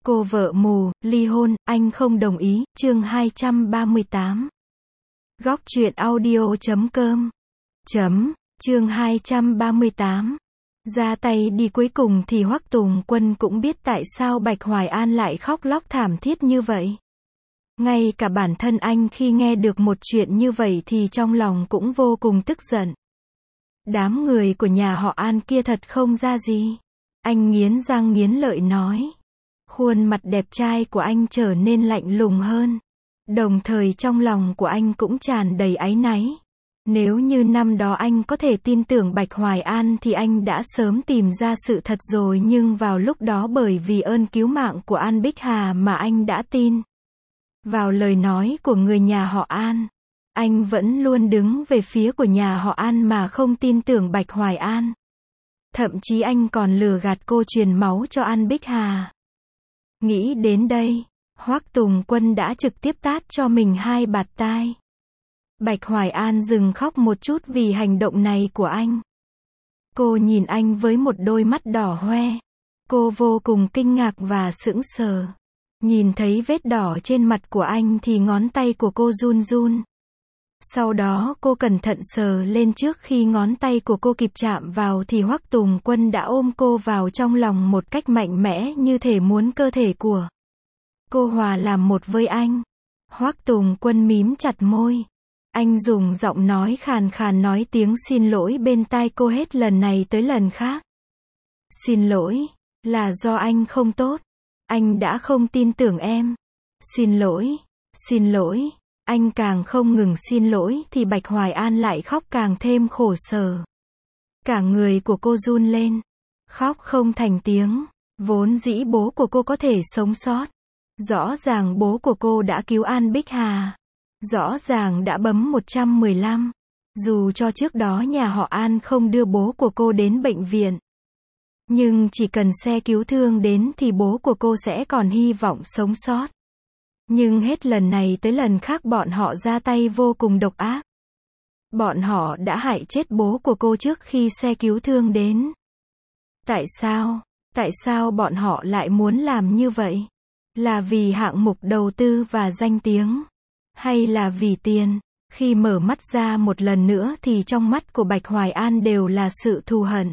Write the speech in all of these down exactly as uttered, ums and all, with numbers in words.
Cô vợ mù, ly hôn, anh không đồng ý, chương hai trăm ba mươi tám. Góc truyện audio chấm com. Chấm, chương hai trăm ba mươi tám. Ra tay đi cuối cùng thì Hoắc Tùng Quân cũng biết tại sao Bạch Hoài An lại khóc lóc thảm thiết như vậy. Ngay cả bản thân anh khi nghe được một chuyện như vậy thì trong lòng cũng vô cùng tức giận. Đám người của nhà họ An kia thật không ra gì. Anh nghiến răng nghiến lợi nói. Khuôn mặt đẹp trai của anh trở nên lạnh lùng hơn. Đồng thời trong lòng của anh cũng tràn đầy áy náy. Nếu như năm đó anh có thể tin tưởng Bạch Hoài An thì anh đã sớm tìm ra sự thật rồi, nhưng vào lúc đó bởi vì ơn cứu mạng của An Bích Hà mà anh đã tin vào lời nói của người nhà họ An. Anh vẫn luôn đứng về phía của nhà họ An mà không tin tưởng Bạch Hoài An. Thậm chí anh còn lừa gạt cô truyền máu cho An Bích Hà. Nghĩ đến đây, Hoắc Tùng Quân đã trực tiếp tát cho mình hai bạt tai. Bạch Hoài An dừng khóc một chút vì hành động này của anh. Cô nhìn anh với một đôi mắt đỏ hoe. Cô vô cùng kinh ngạc và sững sờ. Nhìn thấy vết đỏ trên mặt của anh thì ngón tay của cô run run. Sau đó cô cẩn thận sờ lên, trước khi ngón tay của cô kịp chạm vào thì Hoắc Tùng Quân đã ôm cô vào trong lòng một cách mạnh mẽ, như thể muốn cơ thể của cô hòa làm một với anh. Hoắc Tùng Quân mím chặt môi. Anh dùng giọng nói khàn khàn nói tiếng xin lỗi bên tai cô hết lần này tới lần khác. Xin lỗi, là do anh không tốt. Anh đã không tin tưởng em. Xin lỗi, xin lỗi. Anh càng không ngừng xin lỗi thì Bạch Hoài An lại khóc càng thêm khổ sở. Cả người của cô run lên. Khóc không thành tiếng. Vốn dĩ bố của cô có thể sống sót. Rõ ràng bố của cô đã cứu An Bích Hà. Rõ ràng đã bấm một trăm mười lăm. Dù cho trước đó nhà họ An không đưa bố của cô đến bệnh viện. Nhưng chỉ cần xe cứu thương đến thì bố của cô sẽ còn hy vọng sống sót. Nhưng hết lần này tới lần khác bọn họ ra tay vô cùng độc ác. Bọn họ đã hại chết bố của cô trước khi xe cứu thương đến. Tại sao? Tại sao bọn họ lại muốn làm như vậy? Là vì hạng mục đầu tư và danh tiếng? Hay là vì tiền? Khi mở mắt ra một lần nữa thì trong mắt của Bạch Hoài An đều là sự thù hận.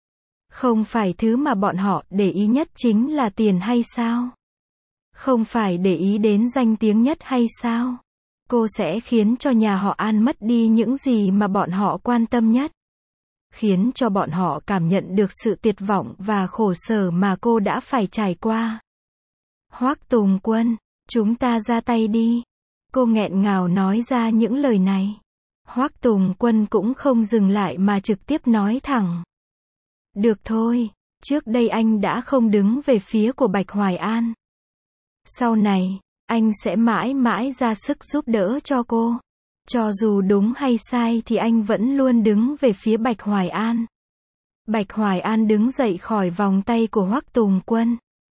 Không phải thứ mà bọn họ để ý nhất chính là tiền hay sao? Không phải để ý đến danh tiếng nhất hay sao? Cô sẽ khiến cho nhà họ An mất đi những gì mà bọn họ quan tâm nhất. Khiến cho bọn họ cảm nhận được sự tuyệt vọng và khổ sở mà cô đã phải trải qua. Hoắc Tùng Quân, chúng ta ra tay đi. Cô nghẹn ngào nói ra những lời này. Hoắc Tùng Quân cũng không dừng lại mà trực tiếp nói thẳng. Được thôi, trước đây anh đã không đứng về phía của Bạch Hoài An. Sau này, anh sẽ mãi mãi ra sức giúp đỡ cho cô. Cho dù đúng hay sai thì anh vẫn luôn đứng về phía Bạch Hoài An. Bạch Hoài An đứng dậy khỏi vòng tay của Hoắc Tùng Quân.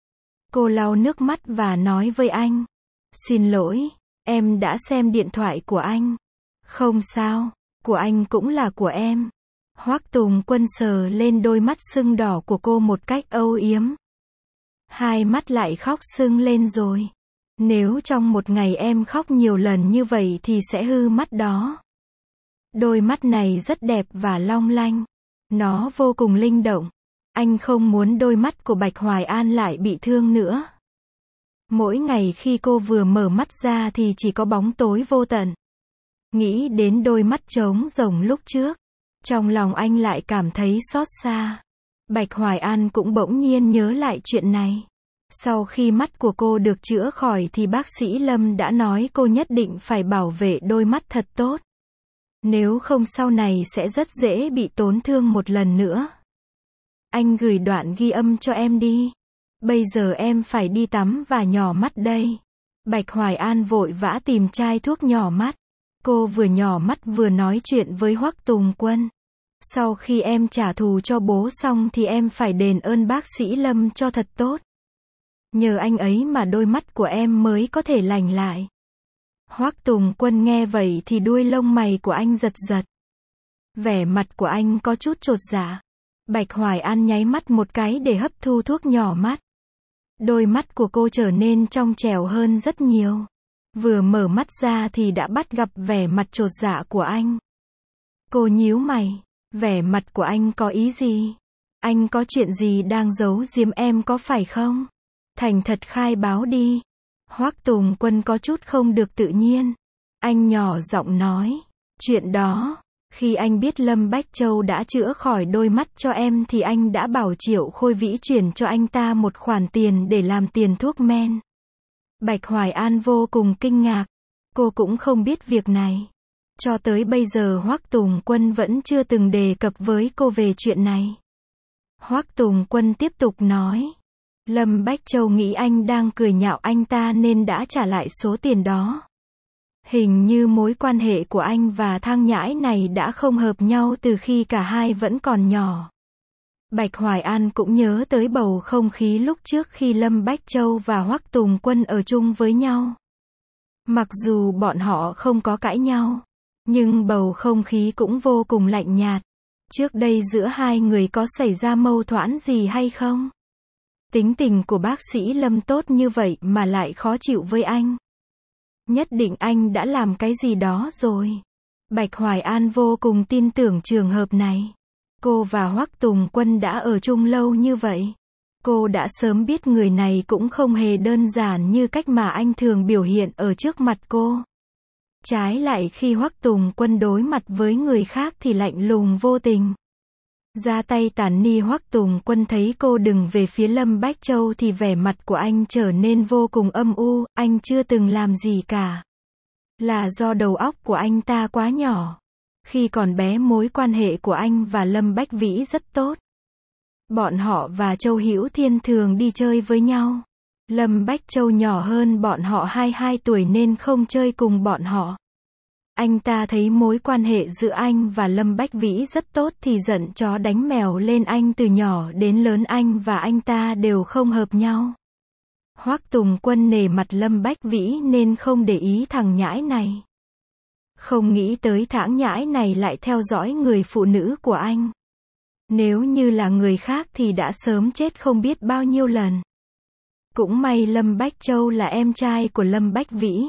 Cô lau nước mắt và nói với anh. Xin lỗi, em đã xem điện thoại của anh. Không sao, của anh cũng là của em. Hoắc Tùng Quân sờ lên đôi mắt sưng đỏ của cô một cách âu yếm. Hai mắt lại khóc sưng lên rồi. Nếu trong một ngày em khóc nhiều lần như vậy thì sẽ hư mắt đó. Đôi mắt này rất đẹp và long lanh. Nó vô cùng linh động. Anh không muốn đôi mắt của Bạch Hoài An lại bị thương nữa. Mỗi ngày khi cô vừa mở mắt ra thì chỉ có bóng tối vô tận. Nghĩ đến đôi mắt trống rỗng lúc trước. Trong lòng anh lại cảm thấy xót xa. Bạch Hoài An cũng bỗng nhiên nhớ lại chuyện này. Sau khi mắt của cô được chữa khỏi thì bác sĩ Lâm đã nói cô nhất định phải bảo vệ đôi mắt thật tốt. Nếu không sau này sẽ rất dễ bị tổn thương một lần nữa. Anh gửi đoạn ghi âm cho em đi. Bây giờ em phải đi tắm và nhỏ mắt đây. Bạch Hoài An vội vã tìm chai thuốc nhỏ mắt. Cô vừa nhỏ mắt vừa nói chuyện với Hoắc Tùng Quân. Sau khi em trả thù cho bố xong thì em phải đền ơn bác sĩ Lâm cho thật tốt. Nhờ anh ấy mà đôi mắt của em mới có thể lành lại. Hoắc Tùng Quân nghe vậy thì đuôi lông mày của anh giật giật. Vẻ mặt của anh có chút chột dạ. Bạch Hoài An nháy mắt một cái để hấp thu thuốc nhỏ mắt. Đôi mắt của cô trở nên trong trẻo hơn rất nhiều. Vừa mở mắt ra thì đã bắt gặp vẻ mặt chột dạ của anh. Cô nhíu mày. Vẻ mặt của anh có ý gì? Anh có chuyện gì đang giấu giếm em có phải không? Thành thật khai báo đi. Hoắc Tùng Quân có chút không được tự nhiên. Anh nhỏ giọng nói. Chuyện đó, khi anh biết Lâm Bách Châu đã chữa khỏi đôi mắt cho em thì anh đã bảo Triệu Khôi Vĩ chuyển cho anh ta một khoản tiền để làm tiền thuốc men. Bạch Hoài An vô cùng kinh ngạc. Cô cũng không biết việc này. Cho tới bây giờ Hoắc Tùng Quân vẫn chưa từng đề cập với cô về chuyện này. Hoắc Tùng Quân tiếp tục nói. Lâm Bách Châu nghĩ anh đang cười nhạo anh ta nên đã trả lại số tiền đó. Hình như mối quan hệ của anh và thằng nhãi này đã không hợp nhau từ khi cả hai vẫn còn nhỏ. Bạch Hoài An cũng nhớ tới bầu không khí lúc trước khi Lâm Bách Châu và Hoắc Tùng Quân ở chung với nhau. Mặc dù bọn họ không có cãi nhau, nhưng bầu không khí cũng vô cùng lạnh nhạt. Trước đây giữa hai người có xảy ra mâu thuẫn gì hay không? Tính tình của bác sĩ Lâm tốt như vậy mà lại khó chịu với anh. Nhất định anh đã làm cái gì đó rồi. Bạch Hoài An vô cùng tin tưởng trường hợp này. Cô và Hoắc Tùng Quân đã ở chung lâu như vậy. Cô đã sớm biết người này cũng không hề đơn giản như cách mà anh thường biểu hiện ở trước mặt cô. Trái lại khi Hoắc Tùng Quân đối mặt với người khác thì lạnh lùng vô tình. Ra tay tàn ni. Hoắc Tùng Quân thấy cô đứng về phía Lâm Bách Châu thì vẻ mặt của anh trở nên vô cùng âm u. Anh chưa từng làm gì cả. Là do đầu óc của anh ta quá nhỏ. Khi còn bé mối quan hệ của anh và Lâm Bách Vĩ rất tốt. Bọn họ và Châu Hữu Thiên thường đi chơi với nhau. Lâm Bách Châu nhỏ hơn bọn họ hai mươi hai tuổi nên không chơi cùng bọn họ. Anh ta thấy mối quan hệ giữa anh và Lâm Bách Vĩ rất tốt thì giận chó đánh mèo lên anh. Từ nhỏ đến lớn anh và anh ta đều không hợp nhau. Hoắc Tùng Quân nể mặt Lâm Bách Vĩ nên không để ý thằng nhãi này. Không nghĩ tới thằng nhãi này lại theo dõi người phụ nữ của anh. Nếu như là người khác thì đã sớm chết không biết bao nhiêu lần. Cũng may Lâm Bách Châu là em trai của Lâm Bách Vĩ.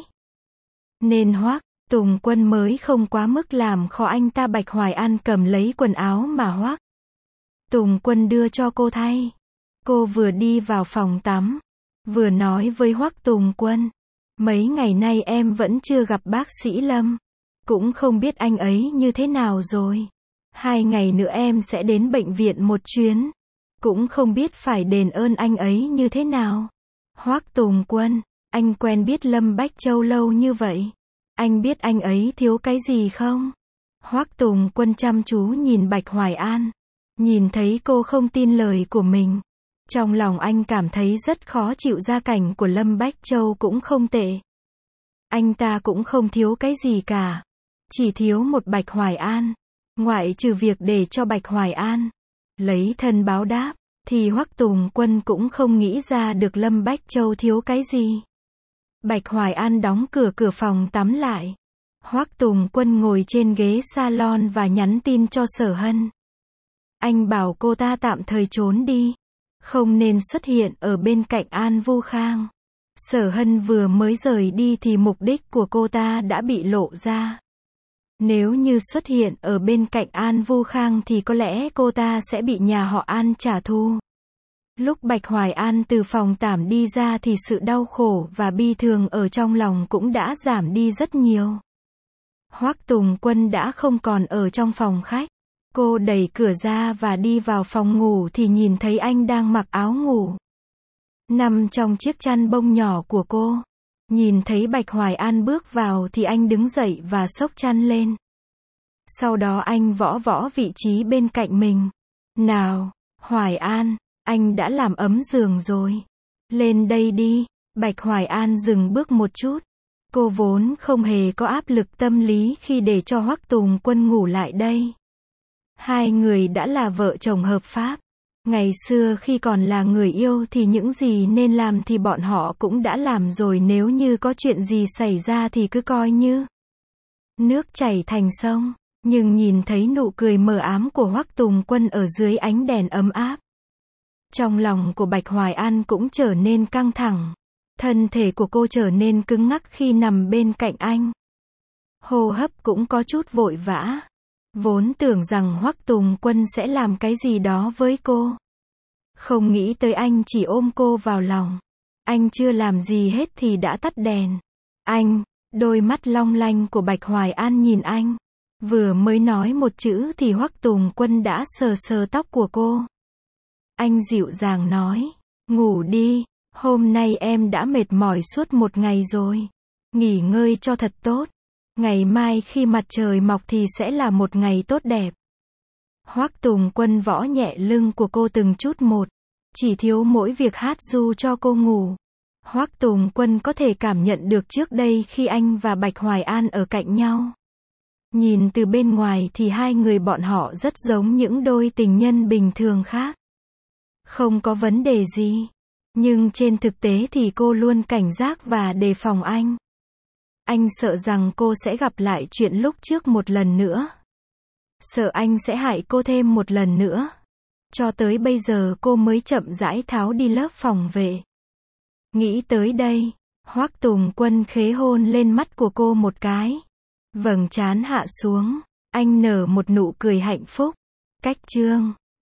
Nên Hoắc Tùng Quân mới không quá mức làm khó anh ta. Bạch Hoài An cầm lấy quần áo mà Hoắc Tùng Quân đưa cho cô thay. Cô vừa đi vào phòng tắm, vừa nói với Hoắc Tùng Quân. Mấy ngày nay em vẫn chưa gặp bác sĩ Lâm. Cũng không biết anh ấy như thế nào rồi. Hai ngày nữa em sẽ đến bệnh viện một chuyến. Cũng không biết phải đền ơn anh ấy như thế nào. Hoắc Tùng Quân, anh quen biết Lâm Bách Châu lâu như vậy. Anh biết anh ấy thiếu cái gì không? Hoắc Tùng Quân chăm chú nhìn Bạch Hoài An. Nhìn thấy cô không tin lời của mình. Trong lòng anh cảm thấy rất khó chịu. Gia cảnh của Lâm Bách Châu cũng không tệ. Anh ta cũng không thiếu cái gì cả. Chỉ thiếu một Bạch Hoài An. Ngoại trừ việc để cho Bạch Hoài An lấy thân báo đáp, thì Hoắc Tùng Quân cũng không nghĩ ra được Lâm Bách Châu thiếu cái gì. Bạch Hoài An đóng cửa cửa phòng tắm lại. Hoắc Tùng Quân ngồi trên ghế salon và nhắn tin cho Sở Hân. Anh bảo cô ta tạm thời trốn đi. Không nên xuất hiện ở bên cạnh An Vu Khang. Sở Hân vừa mới rời đi thì mục đích của cô ta đã bị lộ ra. Nếu như xuất hiện ở bên cạnh An Vu Khang thì có lẽ cô ta sẽ bị nhà họ An trả thù. Lúc Bạch Hoài An từ phòng tắm đi ra thì sự đau khổ và bi thương ở trong lòng cũng đã giảm đi rất nhiều. Hoắc Tùng Quân đã không còn ở trong phòng khách. Cô đẩy cửa ra và đi vào phòng ngủ thì nhìn thấy anh đang mặc áo ngủ, nằm trong chiếc chăn bông nhỏ của cô. Nhìn thấy Bạch Hoài An bước vào thì anh đứng dậy và xốc chăn lên. Sau đó anh võ võ vị trí bên cạnh mình. Nào, Hoài An, anh đã làm ấm giường rồi. Lên đây đi. Bạch Hoài An dừng bước một chút. Cô vốn không hề có áp lực tâm lý khi để cho Hoắc Tùng Quân ngủ lại đây. Hai người đã là vợ chồng hợp pháp. Ngày xưa khi còn là người yêu thì những gì nên làm thì bọn họ cũng đã làm rồi. Nếu như có chuyện gì xảy ra thì cứ coi như nước chảy thành sông. Nhưng nhìn thấy nụ cười mờ ám của Hoắc Tùng Quân ở dưới ánh đèn ấm áp, Trong lòng của Bạch Hoài An cũng trở nên căng thẳng. Thân thể của cô trở nên cứng ngắc khi nằm bên cạnh anh. Hô hấp cũng có chút vội vã. Vốn tưởng rằng Hoắc Tùng Quân sẽ làm cái gì đó với cô. Không nghĩ tới anh chỉ ôm cô vào lòng. Anh chưa làm gì hết thì đã tắt đèn. Anh, đôi mắt long lanh của Bạch Hoài An nhìn anh. Vừa mới nói một chữ thì Hoắc Tùng Quân đã sờ sờ tóc của cô. Anh dịu dàng nói, ngủ đi, hôm nay em đã mệt mỏi suốt một ngày rồi. Nghỉ ngơi cho thật tốt. Ngày mai khi mặt trời mọc thì sẽ là một ngày tốt đẹp. Hoắc Tùng Quân võ nhẹ lưng của cô từng chút một. Chỉ thiếu mỗi việc hát ru cho cô ngủ. Hoắc Tùng Quân có thể cảm nhận được trước đây khi anh và Bạch Hoài An ở cạnh nhau. Nhìn từ bên ngoài thì hai người bọn họ rất giống những đôi tình nhân bình thường khác. Không có vấn đề gì. Nhưng trên thực tế thì cô luôn cảnh giác và đề phòng anh. Anh sợ rằng cô sẽ gặp lại chuyện lúc trước một lần nữa. Sợ anh sẽ hại cô thêm một lần nữa. Cho tới bây giờ cô mới chậm rãi tháo đi lớp phòng vệ. Nghĩ tới đây, Hoắc Tùng Quân khế hôn lên mắt của cô một cái. Vầng trán hạ xuống, anh nở một nụ cười hạnh phúc. Cách chương